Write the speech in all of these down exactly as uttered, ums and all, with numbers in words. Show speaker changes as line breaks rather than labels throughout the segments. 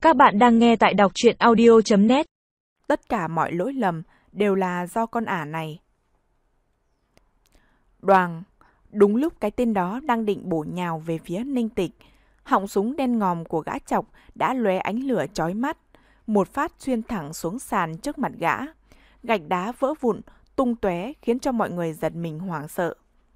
Các bạn đang nghe tại đọc truyện audio chấm net.
Tất cả mọi lỗi lầm đều là do con ả này. Đoàng, đúng lúc cái tên đó đang định bổ nhào về phía Ninh Tịch, họng súng đen ngòm của gã chọc đã lóe ánh lửa chói mắt, một phát xuyên thẳng xuống sàn trước mặt gã. Gạch đá vỡ vụn, tung tóe khiến cho mọi người giật mình hoảng sợ.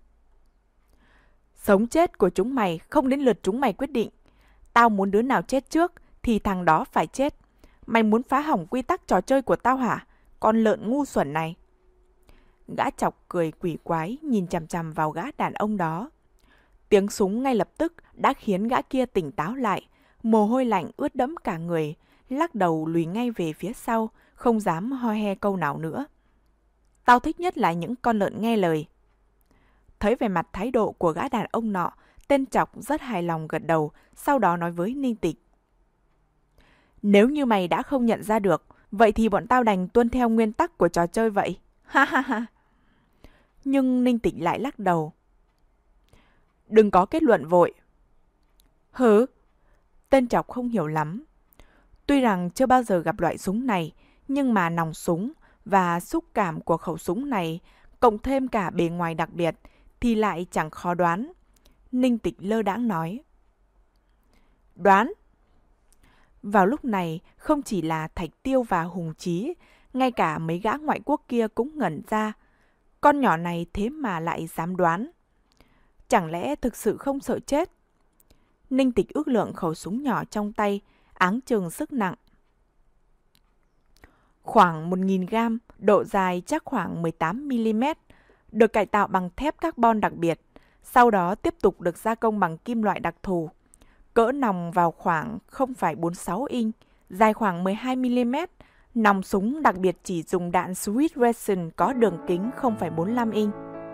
Sống chết của chúng mày không đến lượt chúng mày quyết định. Tao muốn đứa nào chết trước thì thằng đó phải chết. Mày muốn phá hỏng quy tắc trò chơi của tao hả? Con lợn ngu xuẩn này. Gã chọc cười quỷ quái nhìn chằm chằm vào gã đàn ông đó. Tiếng súng ngay lập tức đã khiến gã kia tỉnh táo lại. Mồ hôi lạnh ướt đẫm cả người, lắc đầu lùi ngay về phía sau, không dám ho he câu nào nữa. Tao thích nhất là những con lợn nghe lời. Thấy về mặt thái độ của gã đàn ông nọ, tên chọc rất hài lòng gật đầu, sau đó nói với Ninh Tịch. Nếu như mày đã không nhận ra được, vậy thì bọn tao đành tuân theo nguyên tắc của trò chơi vậy. Ha ha ha. Nhưng Ninh Tịch lại lắc đầu. Đừng có kết luận vội. Hứ? Tên chọc không hiểu lắm. Tuy rằng chưa bao giờ gặp loại súng này, nhưng mà nòng súng và xúc cảm của khẩu súng này, cộng thêm cả bề ngoài đặc biệt, thì lại chẳng khó đoán. Ninh Tịch lơ đãng nói. Đoán? Vào lúc này, không chỉ là Thạch Tiêu và Hùng Chí, ngay cả mấy gã ngoại quốc kia cũng ngẩn ra. Con nhỏ này thế mà lại dám đoán. Chẳng lẽ thực sự không sợ chết? Ninh Tịch ước lượng khẩu súng nhỏ trong tay, áng chừng sức nặng. Khoảng một nghìn gam, độ dài chắc khoảng mười tám mi li mét, được cải tạo bằng thép carbon đặc biệt, sau đó tiếp tục được gia công bằng kim loại đặc thù. Cỡ nòng vào khoảng không phẩy bốn mươi sáu inch, dài khoảng mười hai mi li mét. Nòng súng đặc biệt chỉ dùng đạn Swiss Ration có đường kính không phẩy bốn mươi lăm inch.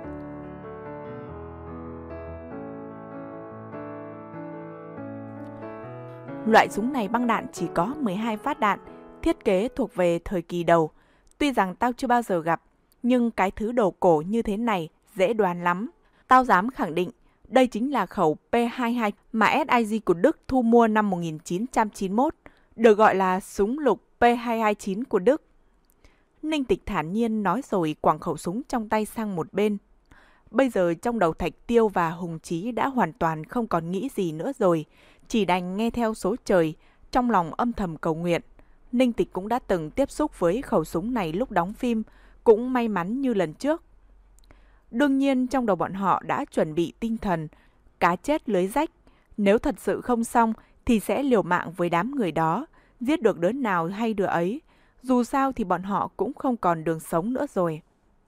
Loại súng này băng đạn chỉ có mười hai phát đạn, thiết kế thuộc về thời kỳ đầu. Tuy rằng tao chưa bao giờ gặp, nhưng cái thứ đồ cổ như thế này dễ đoán lắm. Tao dám khẳng định, đây chính là khẩu P hai mươi hai mà ét i giê của Đức thu mua năm một nghìn chín trăm chín mươi mốt, được gọi là súng lục P hai hai chín của Đức. Ninh Tịch thản nhiên nói rồi quẳng khẩu súng trong tay sang một bên. Bây giờ trong đầu Thạch Tiêu và Hùng Chí đã hoàn toàn không còn nghĩ gì nữa rồi, chỉ đành nghe theo số trời, trong lòng âm thầm cầu nguyện. Ninh Tịch cũng đã từng tiếp xúc với khẩu súng này lúc đóng phim, cũng may mắn như lần trước. Đương nhiên trong đầu bọn họ đã chuẩn bị tinh thần, cá chết lưới rách. Nếu thật sự không xong thì sẽ liều mạng với đám người đó, giết được đứa nào hay đứa ấy. Dù sao thì bọn họ cũng không còn đường sống nữa rồi.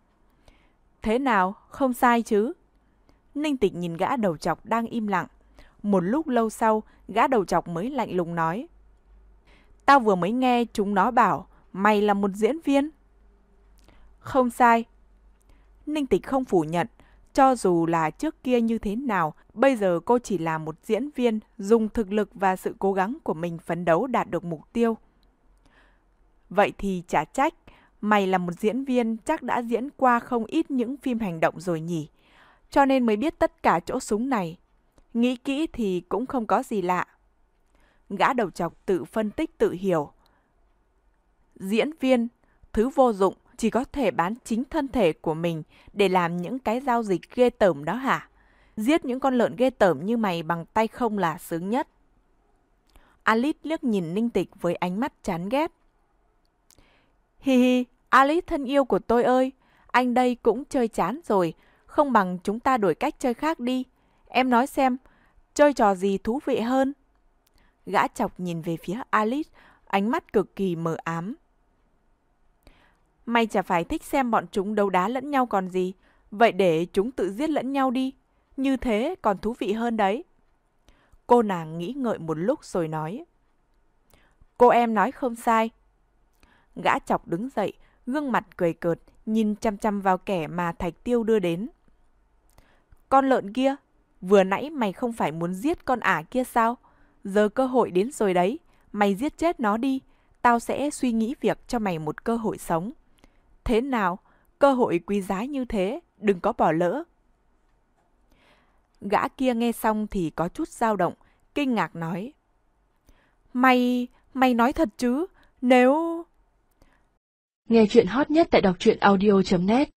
Thế nào, không sai chứ? Ninh Tịch nhìn gã đầu trọc đang im lặng. Một lúc lâu sau, gã đầu trọc mới lạnh lùng nói. Tao vừa mới nghe chúng nó bảo, mày là một diễn viên. Không sai. Ninh Tịch không phủ nhận, cho dù là trước kia như thế nào, bây giờ cô chỉ là một diễn viên, dùng thực lực và sự cố gắng của mình phấn đấu đạt được mục tiêu. Vậy thì chả trách, mày là một diễn viên chắc đã diễn qua không ít những phim hành động rồi nhỉ, cho nên mới biết tất cả chỗ súng này. Nghĩ kỹ thì cũng không có gì lạ. Gã đầu trọc tự phân tích tự hiểu. Diễn viên, thứ vô dụng, chỉ có thể bán chính thân thể của mình để làm những cái giao dịch ghê tởm đó hả? Giết những con lợn ghê tởm như mày bằng tay không là sướng nhất. Alice liếc nhìn Ninh Tịch với ánh mắt chán ghét. Hi hi, Alice thân yêu của tôi ơi, anh đây cũng chơi chán rồi, không bằng chúng ta đổi cách chơi khác đi. Em nói xem, chơi trò gì thú vị hơn? Gã chọc nhìn về phía Alice, ánh mắt cực kỳ mờ ám. Mày chả phải thích xem bọn chúng đấu đá lẫn nhau còn gì, vậy để chúng tự giết lẫn nhau đi, như thế còn thú vị hơn đấy. Cô nàng nghĩ ngợi một lúc rồi nói. Cô em nói không sai. Gã chọc đứng dậy, gương mặt cười cợt, nhìn chăm chăm vào kẻ mà Thạch Tiêu đưa đến. Con lợn kia, vừa nãy mày không phải muốn giết con ả kia sao? Giờ cơ hội đến rồi đấy, mày giết chết nó đi, tao sẽ suy nghĩ việc cho mày một cơ hội sống. Thế nào, cơ hội quý giá như thế, đừng có bỏ lỡ. Gã kia nghe xong thì có chút dao động, kinh ngạc nói. Mày, Mày nói thật chứ? Nếu...
Nghe chuyện hot nhất tại đọc truyện audio chấm net